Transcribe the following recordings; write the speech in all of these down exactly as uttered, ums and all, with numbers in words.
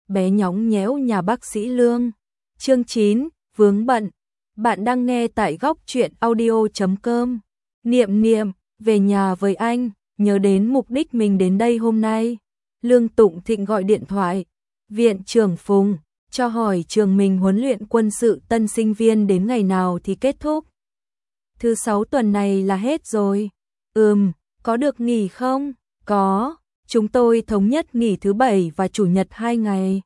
bé nhõng nhẽo nhà bác sĩ Lương. Chương chín, vướng bận. Bạn đang nghe tại góc truyện audio chấm com. Niệm niệm, về nhà với anh, nhớ đến mục đích mình đến đây hôm nay. Lương Tụng Thịnh gọi điện thoại. Viện trưởng Phùng, cho hỏi trường mình huấn luyện quân sự tân sinh viên đến ngày nào thì kết thúc. Thứ sáu tuần này là hết rồi. Ừm, có được nghỉ không? Có, chúng tôi thống nhất nghỉ thứ bảy và chủ nhật hai ngày.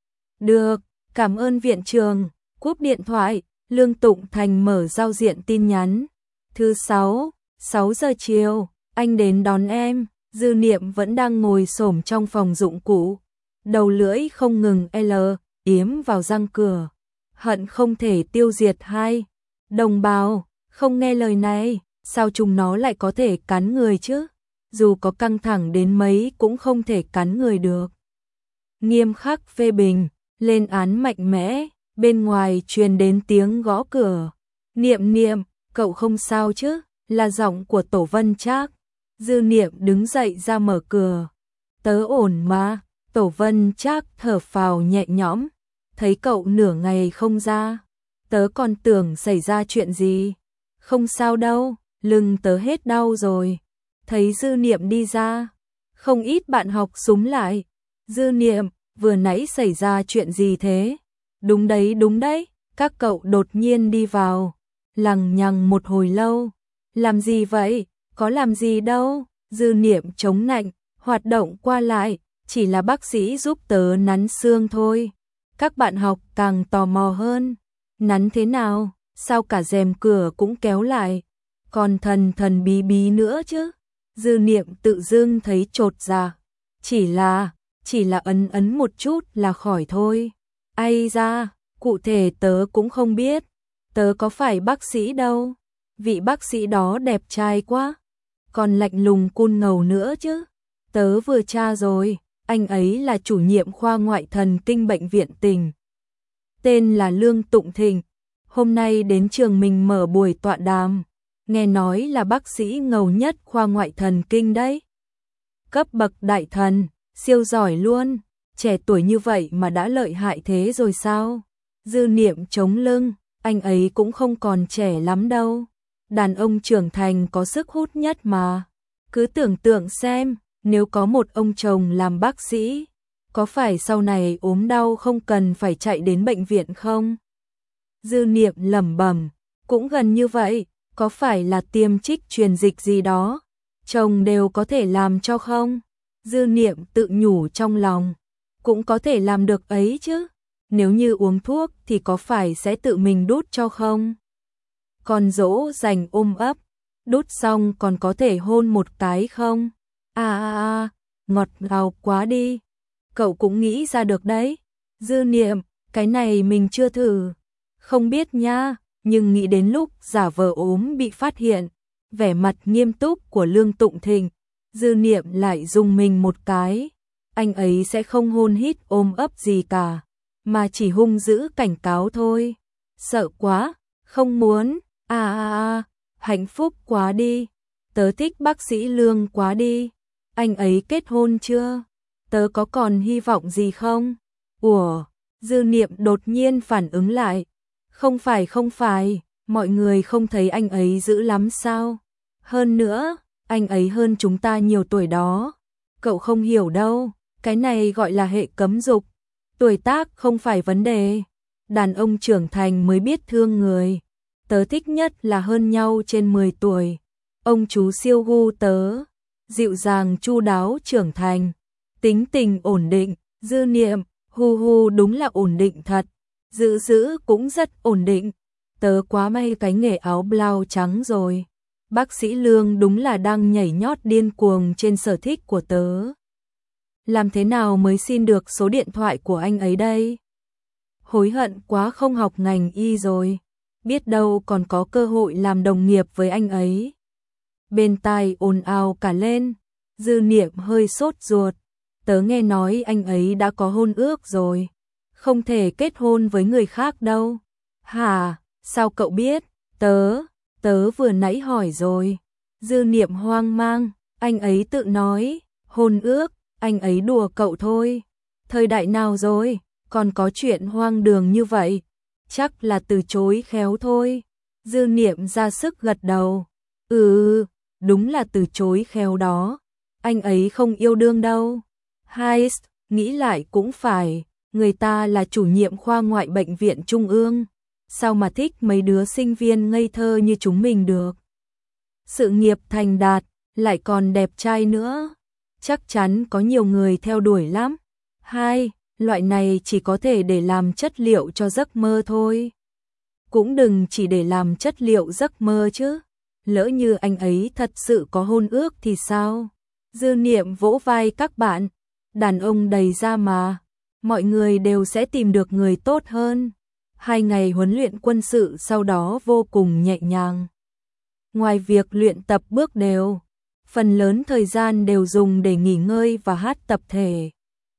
Được, cảm ơn viện trưởng. Cúp điện thoại, Lương Tụng Thành mở giao diện tin nhắn. Thứ sáu, sáu giờ chiều, anh đến đón em. Dư Niệm vẫn đang ngồi xổm trong phòng dụng cụ. Đầu lưỡi không ngừng L, yếm vào răng cửa. Hận không thể tiêu diệt hai. Đồng bào, không nghe lời này, sao chúng nó lại có thể cắn người chứ? Dù có căng thẳng đến mấy cũng không thể cắn người được. Nghiêm khắc phê bình, lên án mạnh mẽ, bên ngoài truyền đến tiếng gõ cửa. Niệm niệm, cậu không sao chứ? Là giọng của Tổ Vân Trác. Dư Niệm đứng dậy ra mở cửa. Tớ ổn mà. Tổ Vân Trác thở phào nhẹ nhõm. Thấy cậu nửa ngày không ra, tớ còn tưởng xảy ra chuyện gì. Không sao đâu, lưng tớ hết đau rồi. Thấy Dư Niệm đi ra, không ít bạn học xúm lại. Dư Niệm, vừa nãy xảy ra chuyện gì thế? Đúng đấy, đúng đấy, các cậu đột nhiên đi vào, lằng nhằng một hồi lâu. Làm gì vậy? Có làm gì đâu. Dư Niệm chống nạnh, hoạt động qua lại, chỉ là bác sĩ giúp tớ nắn xương thôi. Các bạn học càng tò mò hơn. Nắn thế nào? Sao cả rèm cửa cũng kéo lại? Còn thần thần bí bí nữa chứ? Dư Niệm tự dưng thấy chột dạ. Chỉ là, chỉ là ấn ấn một chút là khỏi thôi. Ai da, cụ thể tớ cũng không biết. Tớ có phải bác sĩ đâu. Vị bác sĩ đó đẹp trai quá. Còn lạnh lùng cun ngầu nữa chứ. Tớ vừa tra rồi, anh ấy là chủ nhiệm khoa ngoại thần kinh bệnh viện tỉnh. Tên là Lương Tụng Thịnh. Hôm nay đến trường mình mở buổi tọa đàm. Nghe nói là bác sĩ ngầu nhất khoa ngoại thần kinh đấy. Cấp bậc đại thần, siêu giỏi luôn. Trẻ tuổi như vậy mà đã lợi hại thế rồi sao? Dư Niệm chống lưng, anh ấy cũng không còn trẻ lắm đâu. Đàn ông trưởng thành có sức hút nhất mà. Cứ tưởng tượng xem, nếu có một ông chồng làm bác sĩ, có phải sau này ốm đau không cần phải chạy đến bệnh viện không? Dư Niệm lẩm bẩm, cũng gần như vậy, có phải là tiêm trích truyền dịch gì đó, chồng đều có thể làm cho không? Dư Niệm tự nhủ trong lòng, cũng có thể làm được ấy chứ, nếu như uống thuốc thì có phải sẽ tự mình đút cho không? Còn dỗ dành ôm ấp, đút xong còn có thể hôn một cái không? À à à, ngọt ngào quá đi. Cậu cũng nghĩ ra được đấy. Dư Niệm, cái này mình chưa thử. Không biết nha, nhưng nghĩ đến lúc giả vờ ốm bị phát hiện, vẻ mặt nghiêm túc của Lương Tụng Thịnh, Dư Niệm lại rùng mình một cái. Anh ấy sẽ không hôn hít ôm ấp gì cả, mà chỉ hung dữ cảnh cáo thôi. Sợ quá, không muốn. À à à, hạnh phúc quá đi. Tớ thích bác sĩ Lương quá đi. Anh ấy kết hôn chưa? Tớ có còn hy vọng gì không? Ủa, Dư Niệm đột nhiên phản ứng lại. Không phải không phải, mọi người không thấy anh ấy dữ lắm sao? Hơn nữa, anh ấy hơn chúng ta nhiều tuổi đó. Cậu không hiểu đâu, cái này gọi là hệ cấm dục. Tuổi tác không phải vấn đề. Đàn ông trưởng thành mới biết thương người. Tớ thích nhất là hơn nhau trên mười tuổi. Ông chú siêu gu tớ, dịu dàng chu đáo trưởng thành, tính tình ổn định. Dư Niệm, hu hu đúng là ổn định thật, giữ giữ cũng rất ổn định. Tớ quá may cái nghề áo blau trắng rồi. Bác sĩ Lương đúng là đang nhảy nhót điên cuồng trên sở thích của tớ. Làm thế nào mới xin được số điện thoại của anh ấy đây? Hối hận quá không học ngành y rồi. Biết đâu còn có cơ hội làm đồng nghiệp với anh ấy. Bên tai ồn ào cả lên. Dư Niệm hơi sốt ruột. Tớ nghe nói anh ấy đã có hôn ước rồi. Không thể kết hôn với người khác đâu. Hả? Sao cậu biết? Tớ, tớ vừa nãy hỏi rồi. Dư Niệm hoang mang. Anh ấy tự nói. Hôn ước, anh ấy đùa cậu thôi. Thời đại nào rồi, còn có chuyện hoang đường như vậy? Chắc là từ chối khéo thôi. Dư Niệm ra sức gật đầu. Ừ, đúng là từ chối khéo đó. Anh ấy không yêu đương đâu. Hai, nghĩ lại cũng phải, người ta là chủ nhiệm khoa ngoại bệnh viện trung ương. Sao mà thích mấy đứa sinh viên ngây thơ như chúng mình được? Sự nghiệp thành đạt, lại còn đẹp trai nữa. Chắc chắn có nhiều người theo đuổi lắm. Hai, loại này chỉ có thể để làm chất liệu cho giấc mơ thôi. Cũng đừng chỉ để làm chất liệu giấc mơ chứ. Lỡ như anh ấy thật sự có hôn ước thì sao? Dư Niệm vỗ vai các bạn. Đàn ông đầy ra mà. Mọi người đều sẽ tìm được người tốt hơn. Hai ngày huấn luyện quân sự sau đó vô cùng nhẹ nhàng. Ngoài việc luyện tập bước đều, phần lớn thời gian đều dùng để nghỉ ngơi và hát tập thể.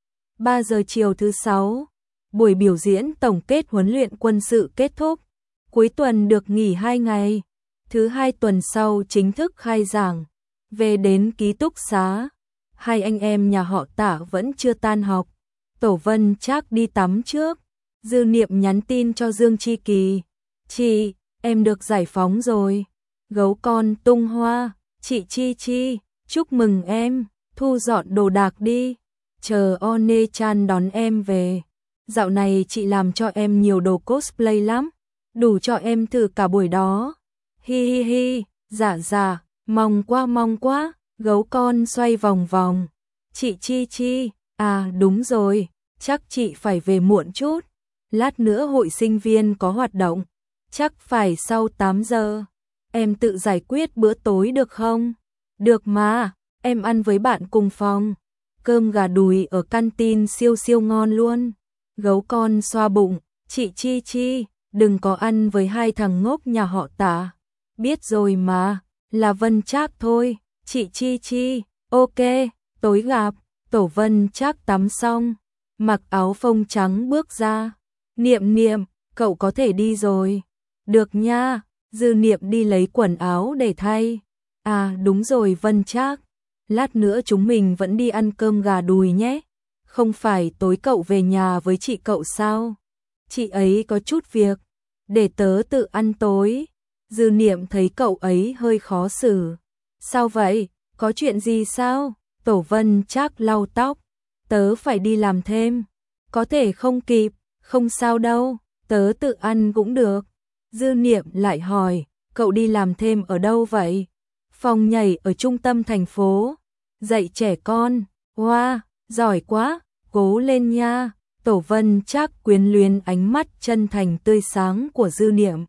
ba giờ chiều thứ sáu, buổi biểu diễn tổng kết huấn luyện quân sự kết thúc. Cuối tuần được nghỉ hai ngày. Thứ hai tuần sau chính thức khai giảng. Về đến ký túc xá, hai anh em nhà họ Tạ vẫn chưa tan học. Tổ Vân Trác đi tắm trước. Dư Niệm nhắn tin cho Dương Chi Kỳ. Chị, em được giải phóng rồi. Gấu con tung hoa. Chị Chi Chi, chúc mừng em. Thu dọn đồ đạc đi. Chờ One-chan đón em về. Dạo này chị làm cho em nhiều đồ cosplay lắm. Đủ cho em thử cả buổi đó. Hi hi hi, dạ dạ, mong quá mong quá. Gấu con xoay vòng vòng. Chị Chi Chi, à đúng rồi, chắc chị phải về muộn chút. Lát nữa hội sinh viên có hoạt động, chắc phải sau tám giờ. Em tự giải quyết bữa tối được không? Được mà, em ăn với bạn cùng phòng. Cơm gà đùi ở canteen siêu siêu ngon luôn. Gấu con xoa bụng, chị Chi Chi, đừng có ăn với hai thằng ngốc nhà họ Tạ. Biết rồi mà, là Vân Trác thôi. Chị Chi Chi, ok, tối gặp. Tổ Vân Trác tắm xong, mặc áo phông trắng bước ra. Niệm Niệm, cậu có thể đi rồi. Được nha. Dư Niệm đi lấy quần áo để thay. À đúng rồi Vân Trác, lát nữa chúng mình vẫn đi ăn cơm gà đùi nhé. Không phải tối cậu về nhà với chị cậu sao? Chị ấy có chút việc, để tớ tự ăn tối. Dư Niệm thấy cậu ấy hơi khó xử. Sao vậy? Có chuyện gì sao? Tổ Vân Trác lau tóc. Tớ phải đi làm thêm. Có thể không kịp, không sao đâu, tớ tự ăn cũng được. Dư Niệm lại hỏi, cậu đi làm thêm ở đâu vậy? Phòng nhảy ở trung tâm thành phố. Dạy trẻ con. Wow, giỏi quá, cố lên nha. Tổ Vân Trác quyến luyến ánh mắt chân thành tươi sáng của Dư Niệm.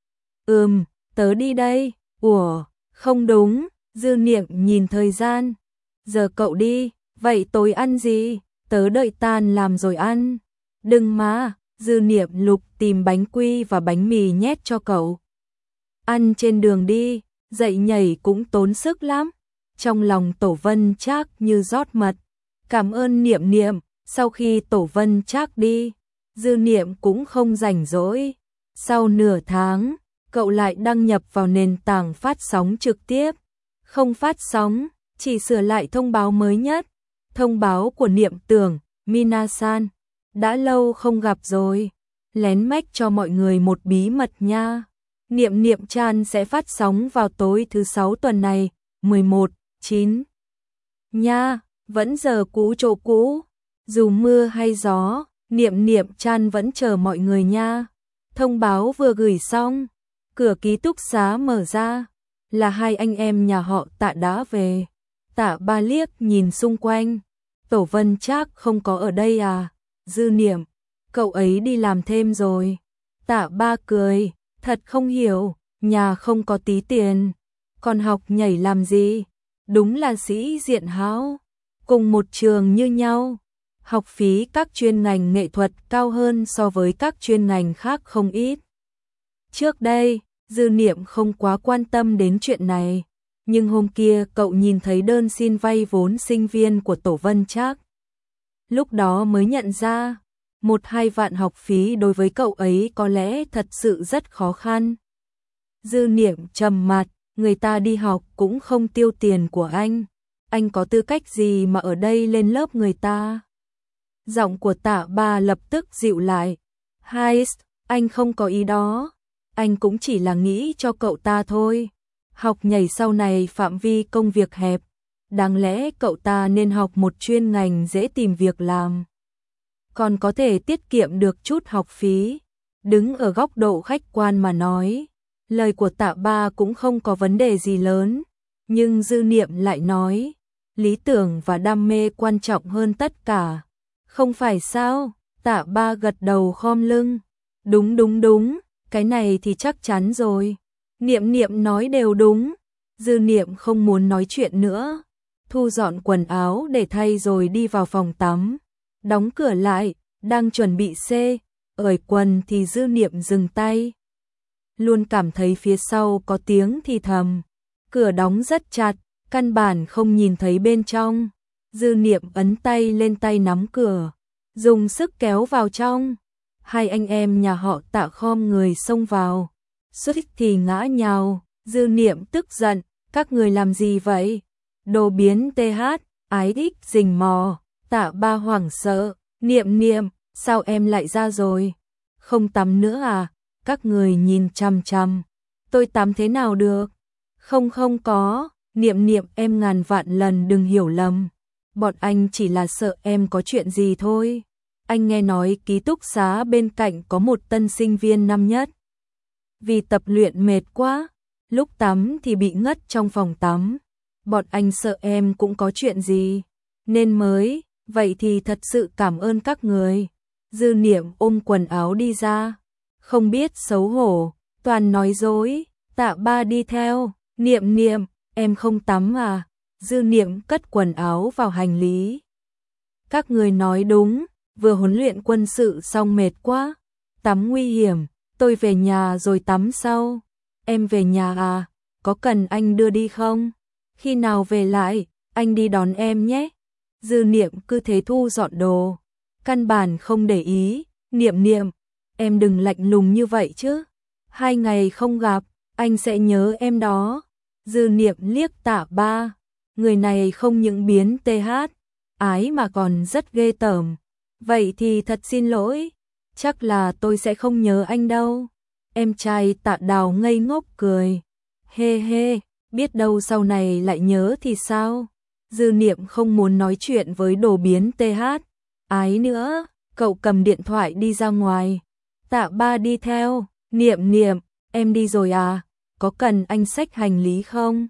Ừm, tớ đi đây. Ủa, không đúng. Dư Niệm nhìn thời gian. Giờ cậu đi, vậy tối ăn gì? Tớ đợi tan làm rồi ăn. Đừng mà. Dư Niệm lục tìm bánh quy và bánh mì nhét cho cậu. Ăn trên đường đi, dậy nhảy cũng tốn sức lắm. Trong lòng Tổ Vân Trác như rót mật. Cảm ơn Niệm Niệm. Sau khi Tổ Vân Trác đi, Dư Niệm cũng không rảnh rỗi. Sau nửa tháng, cậu lại đăng nhập vào nền tảng phát sóng trực tiếp. Không phát sóng, chỉ sửa lại thông báo mới nhất. Thông báo của Niệm Tưởng, Minasan. Đã lâu không gặp rồi. Lén mách cho mọi người một bí mật nha. Niệm Niệm Chan sẽ phát sóng vào tối thứ sáu tuần này, mười một, chín. Nha, vẫn giờ cũ chỗ cũ. Dù mưa hay gió, Niệm Niệm Chan vẫn chờ mọi người nha. Thông báo vừa gửi xong, cửa ký túc xá mở ra, là hai anh em nhà họ Tạ đã về. Tạ Ba liếc nhìn xung quanh. Tổ Vân Trác không có ở đây à? Dư Niệm, cậu ấy đi làm thêm rồi. Tạ Ba cười, thật không hiểu, nhà không có tí tiền, còn học nhảy làm gì? Đúng là sĩ diện hão. Cùng một trường như nhau, học phí các chuyên ngành nghệ thuật cao hơn so với các chuyên ngành khác không ít. Trước đây, Dư Niệm không quá quan tâm đến chuyện này, nhưng hôm kia cậu nhìn thấy đơn xin vay vốn sinh viên của Tổ Vân Trác. Lúc đó mới nhận ra, một hai vạn học phí đối với cậu ấy có lẽ thật sự rất khó khăn. Dư Niệm trầm mặt, người ta đi học cũng không tiêu tiền của anh. Anh có tư cách gì mà ở đây lên lớp người ta? Giọng của Tạ Ba lập tức dịu lại. Hai, anh không có ý đó. Anh cũng chỉ là nghĩ cho cậu ta thôi. Học nhảy sau này phạm vi công việc hẹp. Đáng lẽ cậu ta nên học một chuyên ngành dễ tìm việc làm. Còn có thể tiết kiệm được chút học phí. Đứng ở góc độ khách quan mà nói, lời của Tạ Ba cũng không có vấn đề gì lớn. Nhưng Dư Niệm lại nói, lý tưởng và đam mê quan trọng hơn tất cả. Không phải sao? Tạ Ba gật đầu khom lưng. Đúng đúng đúng, cái này thì chắc chắn rồi. Niệm Niệm nói đều đúng. Dư Niệm không muốn nói chuyện nữa. Thu dọn quần áo để thay rồi đi vào phòng tắm. Đóng cửa lại, đang chuẩn bị xê, ởi quần thì Dư Niệm dừng tay. Luôn cảm thấy phía sau có tiếng thì thầm. Cửa đóng rất chặt, căn bản không nhìn thấy bên trong. Dư Niệm ấn tay lên tay nắm cửa, dùng sức kéo vào trong. Hai anh em nhà họ Tạ khom người xông vào. Suýt thì ngã nhào. Dư Niệm tức giận, các người làm gì vậy? Đồ biến tê hát, ái ích rình mò. Tạ Ba hoảng sợ, Niệm Niệm, sao em lại ra rồi? Không tắm nữa à? Các người nhìn chằm chằm. Tôi tắm thế nào được? Không không có, Niệm Niệm em ngàn vạn lần đừng hiểu lầm. Bọn anh chỉ là sợ em có chuyện gì thôi. Anh nghe nói ký túc xá bên cạnh có một tân sinh viên năm nhất. Vì tập luyện mệt quá, lúc tắm thì bị ngất trong phòng tắm. Bọn anh sợ em cũng có chuyện gì, nên mới, vậy thì thật sự cảm ơn các người. Dư Niệm ôm quần áo đi ra, không biết xấu hổ, toàn nói dối. Tạ Ba đi theo, Niệm Niệm, em không tắm à? Dư Niệm cất quần áo vào hành lý. Các người nói đúng, vừa huấn luyện quân sự xong mệt quá, tắm nguy hiểm, tôi về nhà rồi tắm sau. Em về nhà à? Có cần anh đưa đi không? Khi nào về lại, anh đi đón em nhé. Dư Niệm cứ thế thu dọn đồ, căn bản không để ý. Niệm Niệm, em đừng lạnh lùng như vậy chứ. Hai ngày không gặp, anh sẽ nhớ em đó. Dư Niệm liếc Tạ Ba, người này không những biến tê hát, ái mà còn rất ghê tởm. Vậy thì thật xin lỗi, chắc là tôi sẽ không nhớ anh đâu. Em trai Tạ Đào ngây ngốc cười. Hê hê, biết đâu sau này lại nhớ thì sao? Dư Niệm không muốn nói chuyện với đồ biến tê hát, ái nữa, cậu cầm điện thoại đi ra ngoài. Tạ Ba đi theo, Niệm Niệm, em đi rồi à? Có cần anh xách hành lý không?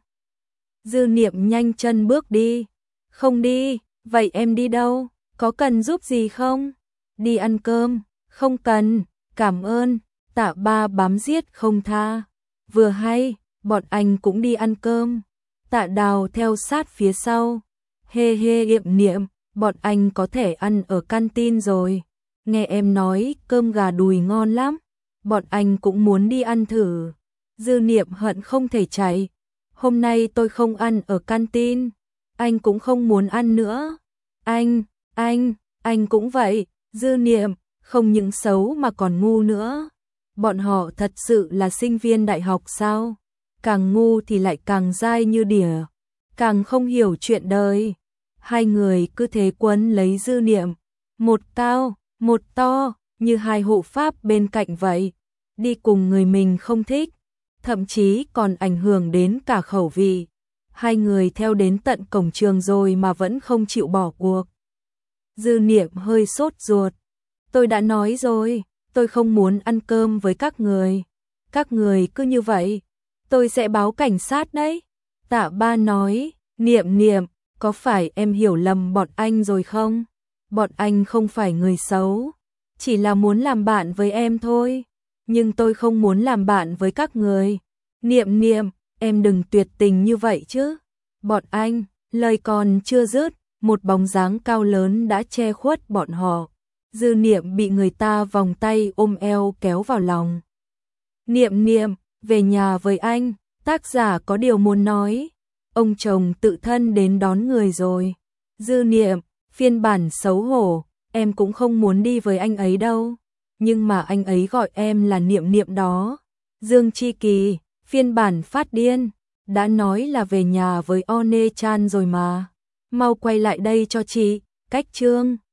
Dư Niệm nhanh chân bước đi. Không đi, vậy em đi đâu? Có cần giúp gì không? Đi ăn cơm, không cần, cảm ơn. Tạ Ba bám giết không tha. Vừa hay, bọn anh cũng đi ăn cơm. Tạ Đào theo sát phía sau. Hê hê Niệm Niệm, bọn anh có thể ăn ở canteen rồi. Nghe em nói cơm gà đùi ngon lắm. Bọn anh cũng muốn đi ăn thử. Dư Niệm hận không thể chạy. Hôm nay tôi không ăn ở canteen. Anh cũng không muốn ăn nữa. Anh, anh, anh cũng vậy. Dư Niệm, không những xấu mà còn ngu nữa. Bọn họ thật sự là sinh viên đại học sao? Càng ngu thì lại càng dai như đỉa, càng không hiểu chuyện đời. Hai người cứ thế quấn lấy Dư Niệm, một cao, một to, như hai hộ pháp bên cạnh vậy. Đi cùng người mình không thích, thậm chí còn ảnh hưởng đến cả khẩu vị. Hai người theo đến tận cổng trường rồi mà vẫn không chịu bỏ cuộc. Dư Niệm hơi sốt ruột. Tôi đã nói rồi, tôi không muốn ăn cơm với các người. Các người cứ như vậy, tôi sẽ báo cảnh sát đấy. Tạ Ba nói, Niệm Niệm, có phải em hiểu lầm bọn anh rồi không? Bọn anh không phải người xấu, chỉ là muốn làm bạn với em thôi. Nhưng tôi không muốn làm bạn với các người. Niệm Niệm, em đừng tuyệt tình như vậy chứ. Bọn anh, lời còn chưa dứt, một bóng dáng cao lớn đã che khuất bọn họ. Dư Niệm bị người ta vòng tay ôm eo kéo vào lòng. Niệm Niệm, về nhà với anh, tác giả có điều muốn nói. Ông chồng tự thân đến đón người rồi. Dư Niệm, phiên bản xấu hổ, em cũng không muốn đi với anh ấy đâu. Nhưng mà anh ấy gọi em là Niệm Niệm đó. Dương Chi Kỳ, phiên bản phát điên, đã nói là về nhà với One Chan rồi mà. Mau quay lại đây cho chị, cách chương.